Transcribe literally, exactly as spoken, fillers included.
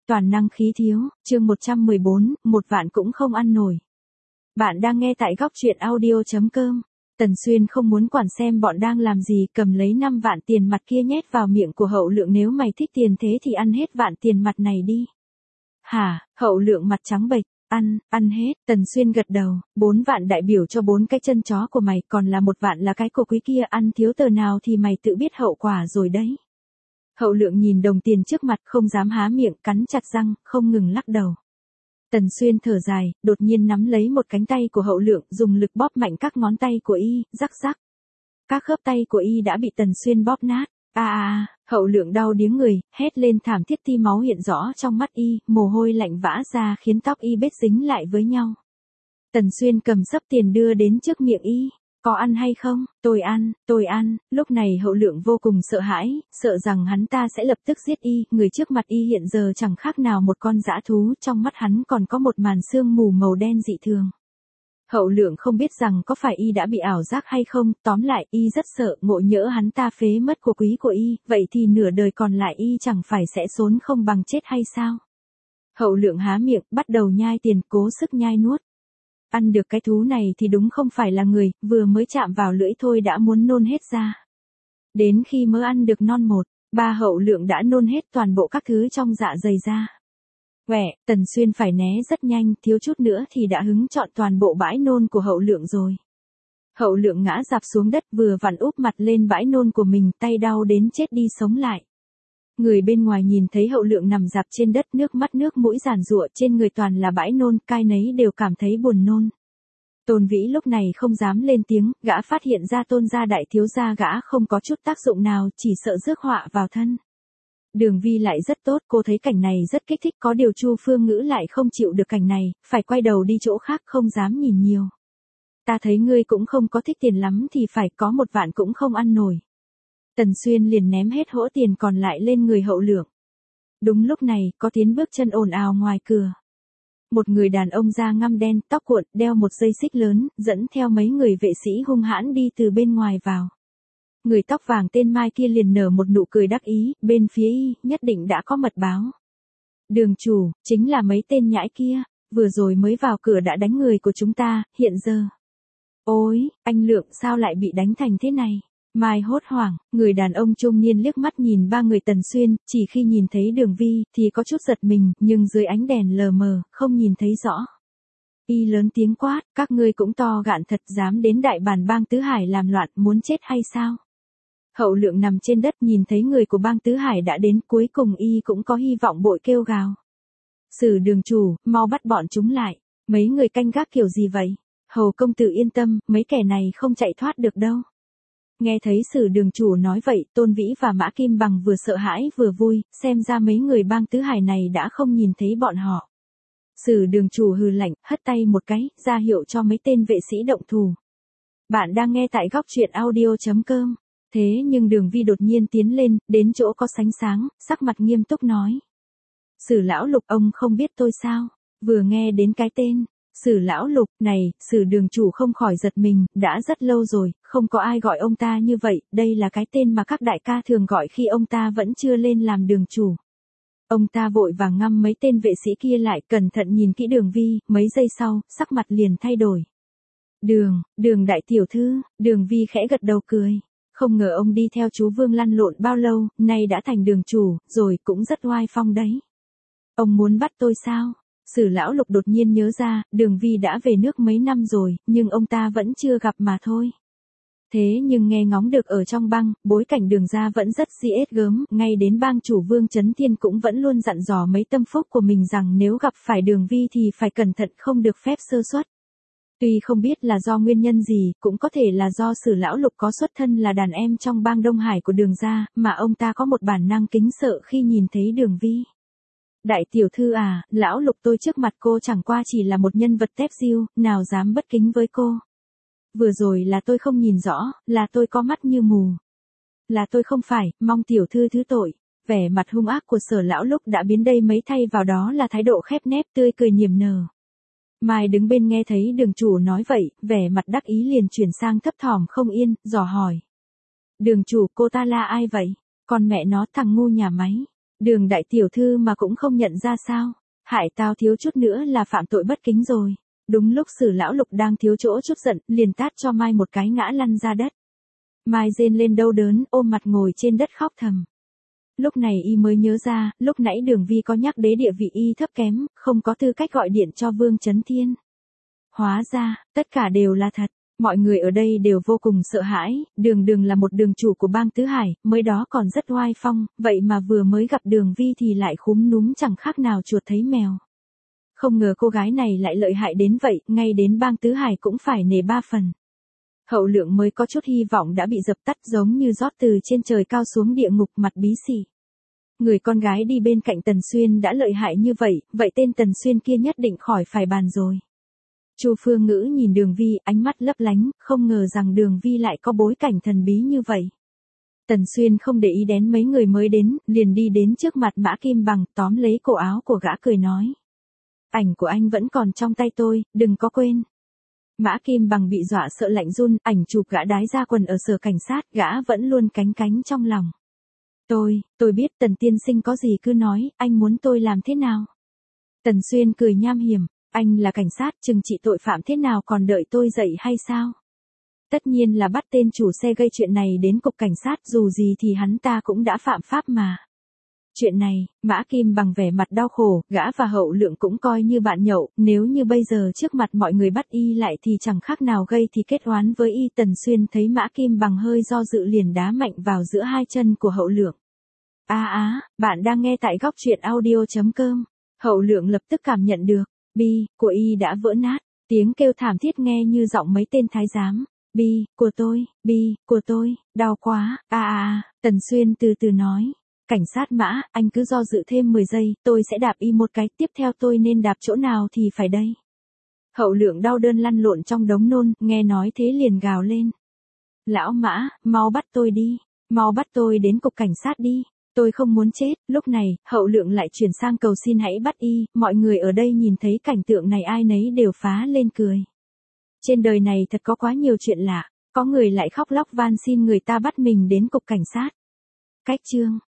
toàn năng khí thiếu, chương một trăm mười bốn, một vạn cũng không ăn nổi. Bạn đang nghe tại góc truyện audio.com. Tần Xuyên không muốn quản xem bọn đang làm gì, cầm lấy năm vạn tiền mặt kia nhét vào miệng của Hậu Lượng, nếu mày thích tiền thế thì ăn hết vạn tiền mặt này đi. Hả? Hậu Lượng mặt trắng bệch, ăn, ăn hết. Tần Xuyên gật đầu, bốn vạn đại biểu cho bốn cái chân chó của mày, còn là một vạn là cái cổ quý kia, ăn thiếu tờ nào thì mày tự biết hậu quả rồi đấy. Hậu Lượng nhìn đồng tiền trước mặt không dám há miệng, cắn chặt răng, không ngừng lắc đầu. Tần Xuyên thở dài, đột nhiên nắm lấy một cánh tay của Hậu Lượng, dùng lực bóp mạnh các ngón tay của y, rắc rắc. Các khớp tay của y đã bị Tần Xuyên bóp nát. A a a, Hậu Lượng đau điếng người, hét lên thảm thiết, tia máu hiện rõ trong mắt y, mồ hôi lạnh vã ra khiến tóc y bết dính lại với nhau. Tần Xuyên cầm xấp tiền đưa đến trước miệng y. Có ăn hay không? Tôi ăn, tôi ăn. Lúc này Hậu Lượng vô cùng sợ hãi, sợ rằng hắn ta sẽ lập tức giết y, người trước mặt y hiện giờ chẳng khác nào một con dã thú, trong mắt hắn còn có một màn sương mù màu đen dị thường. Hậu Lượng không biết rằng có phải y đã bị ảo giác hay không, tóm lại y rất sợ, ngộ nhỡ hắn ta phế mất của quý của y, vậy thì nửa đời còn lại y chẳng phải sẽ xốn không bằng chết hay sao? Hậu Lượng há miệng, bắt đầu nhai tiền, cố sức nhai nuốt. Ăn được cái thú này thì đúng không phải là người, vừa mới chạm vào lưỡi thôi đã muốn nôn hết ra. Đến khi mới ăn được non một, ba Hậu Lượng đã nôn hết toàn bộ các thứ trong dạ dày ra. Quẻ, Tần Xuyên phải né rất nhanh, thiếu chút nữa thì đã hứng trọn toàn bộ bãi nôn của Hậu Lượng rồi. Hậu Lượng ngã rạp xuống đất, vừa vặn úp mặt lên bãi nôn của mình, tay đau đến chết đi sống lại. Người bên ngoài nhìn thấy Hậu Lượng nằm rạp trên đất, nước mắt nước mũi giàn giụa, trên người toàn là bãi nôn, cai nấy đều cảm thấy buồn nôn. Tôn Vĩ lúc này không dám lên tiếng, gã phát hiện ra Tôn gia đại thiếu gia gã không có chút tác dụng nào, chỉ sợ rước họa vào thân. Đường Vi lại rất tốt, cô thấy cảnh này rất kích thích, có điều Chu Phương Ngữ lại không chịu được cảnh này, phải quay đầu đi chỗ khác, không dám nhìn nhiều. Ta thấy ngươi cũng không có thích tiền lắm thì phải, có một vạn cũng không ăn nổi. Tần Xuyên liền ném hết hỗ tiền còn lại lên người Hậu Lượng. Đúng lúc này, có tiếng bước chân ồn ào ngoài cửa. Một người đàn ông da ngăm đen, tóc cuộn, đeo một dây xích lớn, dẫn theo mấy người vệ sĩ hung hãn đi từ bên ngoài vào. Người tóc vàng tên Mai kia liền nở một nụ cười đắc ý, bên phía y, nhất định đã có mật báo. Đường chủ, chính là mấy tên nhãi kia, vừa rồi mới vào cửa đã đánh người của chúng ta, hiện giờ. Ôi, anh Lượng sao lại bị đánh thành thế này? Mai hốt hoảng, người đàn ông trung niên liếc mắt nhìn ba người Tần Xuyên, chỉ khi nhìn thấy Đường Vi thì có chút giật mình, nhưng dưới ánh đèn lờ mờ, không nhìn thấy rõ. Y lớn tiếng quát, các ngươi cũng to gạn thật, dám đến đại bản bang Tứ Hải làm loạn, muốn chết hay sao? Hậu Lượng nằm trên đất nhìn thấy người của bang Tứ Hải đã đến, cuối cùng y cũng có hy vọng bội kêu gào. Sử đường chủ, mau bắt bọn chúng lại, mấy người canh gác kiểu gì vậy? Hầu công tử yên tâm, mấy kẻ này không chạy thoát được đâu. Nghe thấy Sử đường chủ nói vậy, Tôn Vĩ và Mã Kim Bằng vừa sợ hãi vừa vui, xem ra mấy người bang Tứ Hải này đã không nhìn thấy bọn họ. Sử đường chủ hừ lạnh, hất tay một cái, ra hiệu cho mấy tên vệ sĩ động thủ. Bạn đang nghe tại góc truyện audio.com. Thế nhưng Đường Vi đột nhiên tiến lên, đến chỗ có sánh sáng, sắc mặt nghiêm túc nói. Sử lão Lục, ông không biết tôi sao? Vừa nghe đến cái tên Sử lão Lục này, Sử đường chủ không khỏi giật mình, đã rất lâu rồi, không có ai gọi ông ta như vậy, đây là cái tên mà các đại ca thường gọi khi ông ta vẫn chưa lên làm đường chủ. Ông ta vội vàng ngăn mấy tên vệ sĩ kia lại, cẩn thận nhìn kỹ Đường Vi, mấy giây sau, sắc mặt liền thay đổi. Đường, Đường đại tiểu thư, Đường Vi khẽ gật đầu cười. Không ngờ ông đi theo chú Vương lăn lộn bao lâu, nay đã thành đường chủ, rồi cũng rất oai phong đấy. Ông muốn bắt tôi sao? Sử lão Lục đột nhiên nhớ ra, Đường Vi đã về nước mấy năm rồi, nhưng ông ta vẫn chưa gặp mà thôi. Thế nhưng nghe ngóng được ở trong bang, bối cảnh Đường gia vẫn rất ghê gớm, ngay đến bang chủ Vương Chấn Thiên cũng vẫn luôn dặn dò mấy tâm phúc của mình rằng nếu gặp phải Đường Vi thì phải cẩn thận, không được phép sơ suất. Tuy không biết là do nguyên nhân gì, cũng có thể là do Sử lão Lục có xuất thân là đàn em trong bang Đông Hải của Đường gia, mà ông ta có một bản năng kính sợ khi nhìn thấy Đường Vi. Đại tiểu thư à, lão Lục tôi trước mặt cô chẳng qua chỉ là một nhân vật tép diêu, nào dám bất kính với cô. Vừa rồi là tôi không nhìn rõ, là tôi có mắt như mù. Là tôi không phải, mong tiểu thư thứ tội. Vẻ mặt hung ác của Sở lão Lục đã biến đây mấy, thay vào đó là thái độ khép nép tươi cười niềm nở. Mai đứng bên nghe thấy đường chủ nói vậy, vẻ mặt đắc ý liền chuyển sang thấp thỏm không yên, dò hỏi. Đường chủ, cô ta là ai vậy? Con mẹ nó, thằng ngu nhà máy. Đường đại tiểu thư mà cũng không nhận ra sao? Hại tao thiếu chút nữa là phạm tội bất kính rồi. Đúng lúc Sử lão Lục đang thiếu chỗ chút giận, liền tát cho Mai một cái ngã lăn ra đất. Mai rên lên đau đớn, ôm mặt ngồi trên đất khóc thầm. Lúc này y mới nhớ ra, lúc nãy Đường Vi có nhắc đế địa vị y thấp kém, không có tư cách gọi điện cho Vương Chấn Thiên. Hóa ra, tất cả đều là thật. Mọi người ở đây đều vô cùng sợ hãi, Đường Đường là một đường chủ của bang Tứ Hải, mới đó còn rất oai phong, vậy mà vừa mới gặp Đường Vi thì lại khúm núm chẳng khác nào chuột thấy mèo. Không ngờ cô gái này lại lợi hại đến vậy, ngay đến bang Tứ Hải cũng phải nể ba phần. Hậu Lượng mới có chút hy vọng đã bị dập tắt, giống như rót từ trên trời cao xuống địa ngục, mặt bí xỉ. Người con gái đi bên cạnh Tần Xuyên đã lợi hại như vậy, vậy tên Tần Xuyên kia nhất định khỏi phải bàn rồi. Chu Phương Ngữ nhìn Đường Vi, ánh mắt lấp lánh, không ngờ rằng Đường Vi lại có bối cảnh thần bí như vậy. Tần Xuyên không để ý đến mấy người mới đến, liền đi đến trước mặt Mã Kim Bằng, tóm lấy cổ áo của gã cười nói. Ảnh của anh vẫn còn trong tay tôi, đừng có quên. Mã Kim Bằng bị dọa sợ lạnh run, ảnh chụp gã đái ra quần ở sở cảnh sát, gã vẫn luôn cánh cánh trong lòng. Tôi, tôi biết Tần tiên sinh có gì cứ nói, anh muốn tôi làm thế nào? Tần Xuyên cười nham hiểm, anh là cảnh sát, trừng trị tội phạm thế nào còn đợi tôi dạy hay sao? Tất nhiên là bắt tên chủ xe gây chuyện này đến cục cảnh sát, dù gì thì hắn ta cũng đã phạm pháp mà. Chuyện này, Mã Kim Bằng vẻ mặt đau khổ, gã và Hậu Lượng cũng coi như bạn nhậu, nếu như bây giờ trước mặt mọi người bắt y lại thì chẳng khác nào gây thì kết oán với y. Tần Xuyên thấy Mã Kim Bằng hơi do dự liền đá mạnh vào giữa hai chân của Hậu Lượng. A á, bạn đang nghe tại góc truyện audio chấm com. Hậu Lượng lập tức cảm nhận được, bi, của y đã vỡ nát, tiếng kêu thảm thiết nghe như giọng mấy tên thái giám. Bi, của tôi, bi, của tôi, đau quá, a a. Tần Xuyên từ từ nói. Cảnh sát Mã, anh cứ do dự thêm mười giây, tôi sẽ đạp y một cái, tiếp theo tôi nên đạp chỗ nào thì phải đây. Hậu Lượng đau đớn lăn lộn trong đống nôn, nghe nói thế liền gào lên. Lão Mã, mau bắt tôi đi, mau bắt tôi đến cục cảnh sát đi, tôi không muốn chết. Lúc này, Hậu Lượng lại chuyển sang cầu xin hãy bắt y, mọi người ở đây nhìn thấy cảnh tượng này ai nấy đều phá lên cười. Trên đời này thật có quá nhiều chuyện lạ, có người lại khóc lóc van xin người ta bắt mình đến cục cảnh sát. Cách chương